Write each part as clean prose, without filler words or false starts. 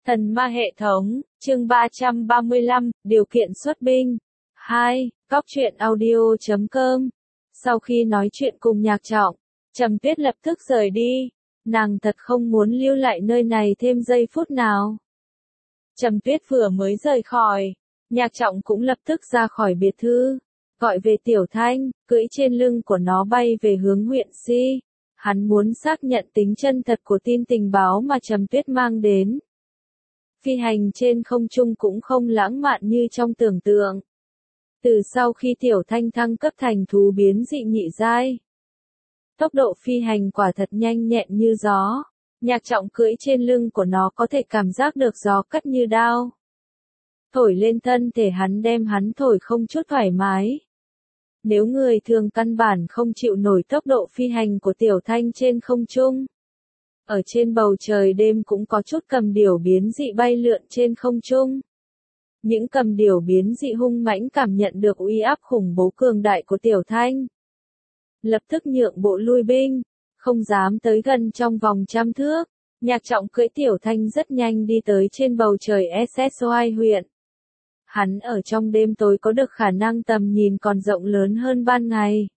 Thần ma hệ thống, chương 335, điều kiện xuất binh. 2. Cóc truyện audio.com. Sau khi nói chuyện cùng Nhạc Trọng, Trầm Tuyết lập tức rời đi. Nàng thật không muốn lưu lại nơi này thêm giây phút nào. Trầm Tuyết vừa mới rời khỏi, Nhạc Trọng cũng lập tức ra khỏi biệt thự, gọi về Tiểu Thanh, cưỡi trên lưng của nó bay về hướng huyện Si. Hắn muốn xác nhận tính chân thật của tin tình báo mà Trầm Tuyết mang đến. Phi hành trên không trung cũng không lãng mạn như trong tưởng tượng. Từ sau khi Tiểu Thanh thăng cấp thành thú biến dị nhị giai, tốc độ phi hành quả thật nhanh nhẹn như gió. Nhạc Trọng cưỡi trên lưng của nó có thể cảm giác được gió cắt như đao thổi lên thân thể hắn, đem hắn thổi không chút thoải mái. Nếu người thường căn bản không chịu nổi tốc độ phi hành của Tiểu Thanh trên không trung. Ở trên bầu trời đêm cũng có chút cầm điểu biến dị bay lượn trên không trung. Những cầm điểu biến dị hung mãnh cảm nhận được uy áp khủng bố cường đại của Tiểu Thanh, lập tức nhượng bộ lui binh, không dám tới gần trong vòng 100 thước. Nhạc Trọng cưỡi Tiểu Thanh rất nhanh đi tới trên bầu trời SSOI huyện. Hắn ở trong đêm tối có được khả năng tầm nhìn còn rộng lớn hơn ban ngày.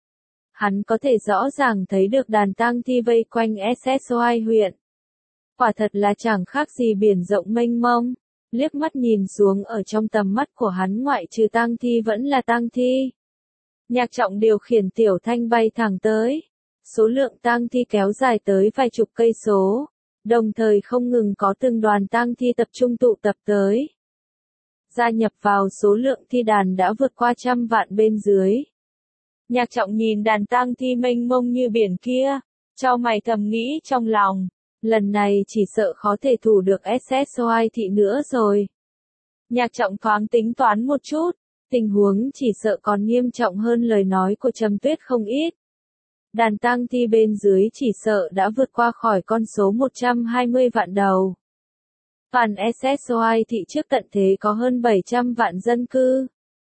Hắn có thể rõ ràng thấy được đàn tang thi vây quanh SSOI huyện. Quả thật là chẳng khác gì biển rộng mênh mông. Liếc mắt nhìn xuống, ở trong tầm mắt của hắn ngoại trừ tang thi vẫn là tang thi. Nhạc Trọng điều khiển Tiểu Thanh bay thẳng tới. Số lượng tang thi kéo dài tới vài chục cây số. Đồng thời không ngừng có từng đoàn tang thi tập trung tụ tập tới. Gia nhập vào số lượng thi đàn đã vượt qua 100 vạn bên dưới. Nhạc Trọng nhìn đàn tang thi mênh mông như biển kia, chau mày thầm nghĩ trong lòng, lần này chỉ sợ khó thể thủ được SSOI thị nữa rồi. Nhạc Trọng thoáng tính toán một chút, tình huống chỉ sợ còn nghiêm trọng hơn lời nói của Trầm Tuyết không ít. Đàn tang thi bên dưới chỉ sợ đã vượt qua khỏi con số 120 vạn đầu. Toàn SSOI thị trước tận thế có hơn 700 vạn dân cư.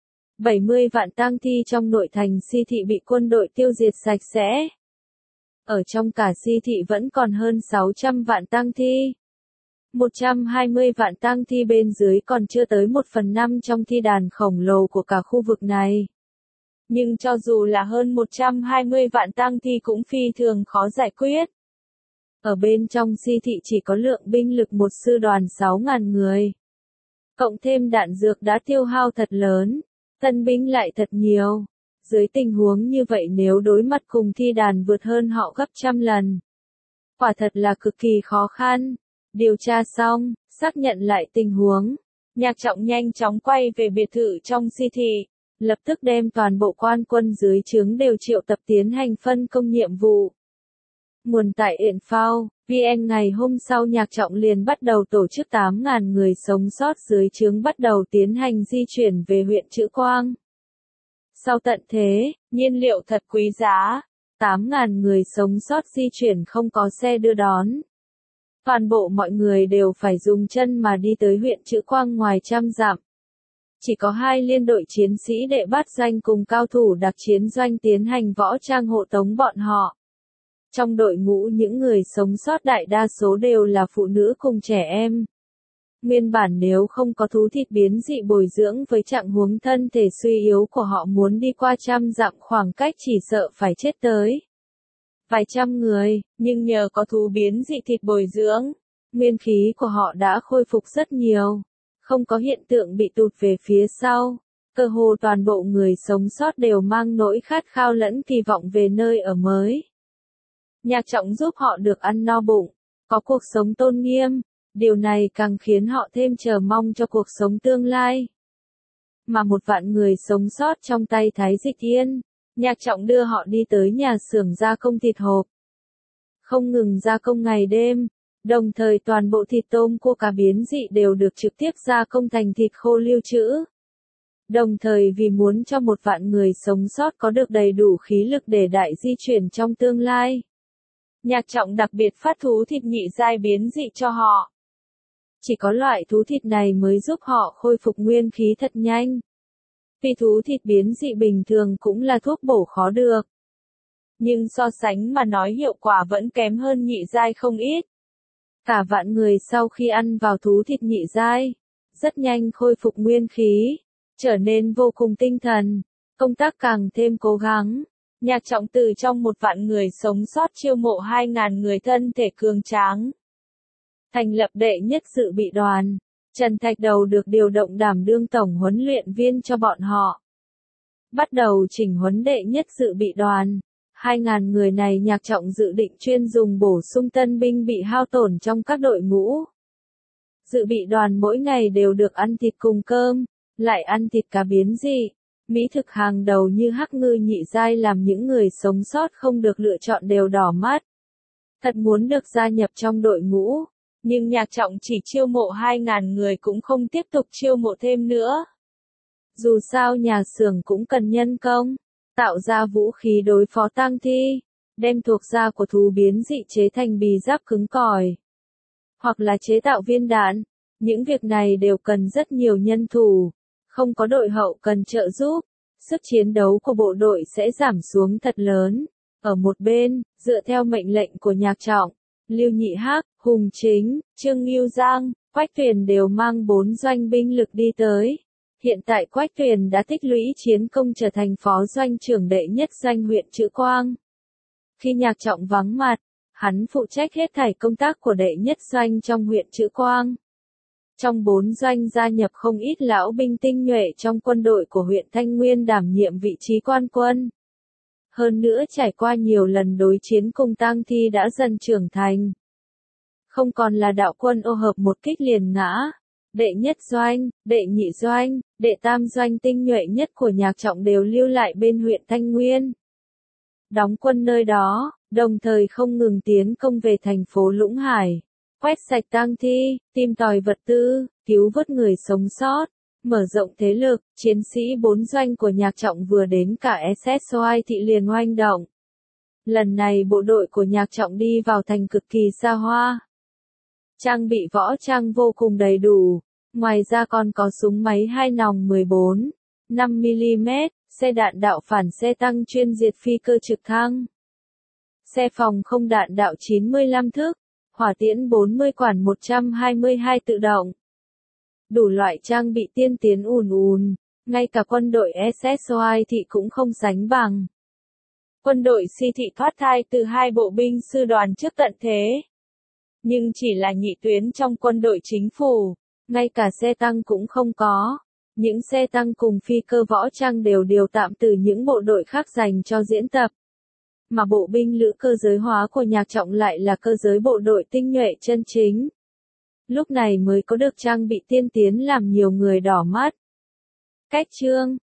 70 vạn tang thi trong nội thành Si thị bị quân đội tiêu diệt sạch sẽ. Ở trong cả Si thị vẫn còn hơn 600 vạn tang thi. 120 vạn tang thi bên dưới còn chưa tới 1/5 trong thi đàn khổng lồ của cả khu vực này. Nhưng cho dù là hơn 120 vạn tang thi cũng phi thường khó giải quyết. Ở bên trong Si thị chỉ có lượng binh lực một sư đoàn 6.000 người. Cộng thêm đạn dược đã tiêu hao thật lớn. Tân binh lại thật nhiều. Dưới tình huống như vậy nếu đối mặt cùng thi đàn vượt hơn họ gấp 100 lần. Quả thật là cực kỳ khó khăn. Điều tra xong, xác nhận lại tình huống. Nhạc Trọng nhanh chóng quay về biệt thự trong Si thị. Lập tức đem toàn bộ quan quân dưới trướng đều triệu tập tiến hành phân công nhiệm vụ. Nguồn tại Info, VN ngày hôm sau Nhạc Trọng liền bắt đầu tổ chức 8.000 người sống sót dưới trướng bắt đầu tiến hành di chuyển về huyện Trữ Quang. Sau tận thế, nhiên liệu thật quý giá, 8.000 người sống sót di chuyển không có xe đưa đón. Toàn bộ mọi người đều phải dùng chân mà đi tới huyện Trữ Quang ngoài 100 dặm. Chỉ có 2 liên đội chiến sĩ đệ bát danh cùng cao thủ đặc chiến doanh tiến hành võ trang hộ tống bọn họ. Trong đội ngũ những người sống sót đại đa số đều là phụ nữ cùng trẻ em. Nguyên bản nếu không có thú thịt biến dị bồi dưỡng với trạng huống thân thể suy yếu của họ muốn đi qua 100 dặm khoảng cách chỉ sợ phải chết tới vài trăm người, nhưng nhờ có thú biến dị thịt bồi dưỡng, nguyên khí của họ đã khôi phục rất nhiều, không có hiện tượng bị tụt về phía sau. Cơ hồ toàn bộ người sống sót đều mang nỗi khát khao lẫn kỳ vọng về nơi ở mới. Nhạc Trọng giúp họ được ăn no bụng, có cuộc sống tôn nghiêm, điều này càng khiến họ thêm chờ mong cho cuộc sống tương lai. Mà 1 vạn người sống sót trong tay Thái Dịch Yên, Nhạc Trọng đưa họ đi tới nhà xưởng gia công thịt hộp. Không ngừng gia công ngày đêm, đồng thời toàn bộ thịt tôm cua cá biến dị đều được trực tiếp gia công thành thịt khô lưu trữ. Đồng thời vì muốn cho 1 vạn người sống sót có được đầy đủ khí lực để đại di chuyển trong tương lai, Nhạc Trọng đặc biệt phát thú thịt nhị giai biến dị cho họ. Chỉ có loại thú thịt này mới giúp họ khôi phục nguyên khí thật nhanh. Vì thú thịt biến dị bình thường cũng là thuốc bổ khó được. Nhưng so sánh mà nói hiệu quả vẫn kém hơn nhị giai không ít. Cả vạn người sau khi ăn vào thú thịt nhị giai, rất nhanh khôi phục nguyên khí, trở nên vô cùng tinh thần, công tác càng thêm cố gắng. Nhạc Trọng từ trong 1 vạn người sống sót chiêu mộ 2.000 người thân thể cường tráng. Thành lập đệ nhất dự bị đoàn, Trần Thạch Đầu được điều động đảm đương tổng huấn luyện viên cho bọn họ. Bắt đầu chỉnh huấn đệ nhất dự bị đoàn. 2.000 người này Nhạc Trọng dự định chuyên dùng bổ sung tân binh bị hao tổn trong các đội ngũ. Dự bị đoàn mỗi ngày đều được ăn thịt cùng cơm, lại ăn thịt cá biến dị. Mỹ thực hàng đầu như hắc ngư nhị giai làm những người sống sót không được lựa chọn đều đỏ mắt. Thật muốn được gia nhập trong đội ngũ, nhưng Nhạc Trọng chỉ chiêu mộ 2.000 người cũng không tiếp tục chiêu mộ thêm nữa. Dù sao nhà xưởng cũng cần nhân công, tạo ra vũ khí đối phó tang thi, đem thuộc da của thú biến dị chế thành bì giáp cứng cỏi, hoặc là chế tạo viên đạn. Những việc này đều cần rất nhiều nhân thủ, không có đội hậu cần trợ giúp, sức chiến đấu của bộ đội sẽ giảm xuống thật lớn. Ở một bên, dựa theo mệnh lệnh của Nhạc Trọng, Lưu Nhị Hắc, Hùng Chính, Trương Ngưu Giang, Quách Tuyền đều mang 4 doanh binh lực đi tới. Hiện tại Quách Tuyền đã tích lũy chiến công trở thành phó doanh trưởng đệ nhất doanh huyện Trữ Quang. Khi Nhạc Trọng vắng mặt, hắn phụ trách hết thảy công tác của đệ nhất doanh trong huyện Trữ Quang. Trong 4 doanh gia nhập không ít lão binh tinh nhuệ trong quân đội của huyện Thanh Nguyên đảm nhiệm vị trí quan quân. Hơn nữa trải qua nhiều lần đối chiến cùng tang thi đã dần trưởng thành. Không còn là đạo quân ô hợp một kích liền ngã. Đệ nhất doanh, đệ nhị doanh, đệ tam doanh tinh nhuệ nhất của Nhạc Trọng đều lưu lại bên huyện Thanh Nguyên. Đóng quân nơi đó, đồng thời không ngừng tiến công về thành phố Lũng Hải, quét sạch tang thi, tìm tòi vật tư, cứu vớt người sống sót, mở rộng thế lực. Chiến sĩ 4 doanh của Nhạc Trọng vừa đến cả SSOI thị liền oanh động. Lần này bộ đội của Nhạc Trọng đi vào thành cực kỳ xa hoa. Trang bị võ trang vô cùng đầy đủ, ngoài ra còn có súng máy 2 nòng 14, 5mm, xe đạn đạo phản xe tăng chuyên diệt phi cơ trực thăng, xe phòng không đạn đạo 95 thước, hỏa tiễn 40 quản 122 tự động. Đủ loại trang bị tiên tiến ùn ùn, ngay cả quân đội SSOI thị cũng không sánh bằng. Quân đội Si thị thoát thai từ 2 bộ binh sư đoàn trước tận thế. Nhưng chỉ là nhị tuyến trong quân đội chính phủ, ngay cả xe tăng cũng không có. Những xe tăng cùng phi cơ võ trang đều điều tạm từ những bộ đội khác dành cho diễn tập. Mà bộ binh lữ cơ giới hóa của Nhạc Trọng lại là cơ giới bộ đội tinh nhuệ chân chính. Lúc này mới có được trang bị tiên tiến làm nhiều người đỏ mắt. Cách chương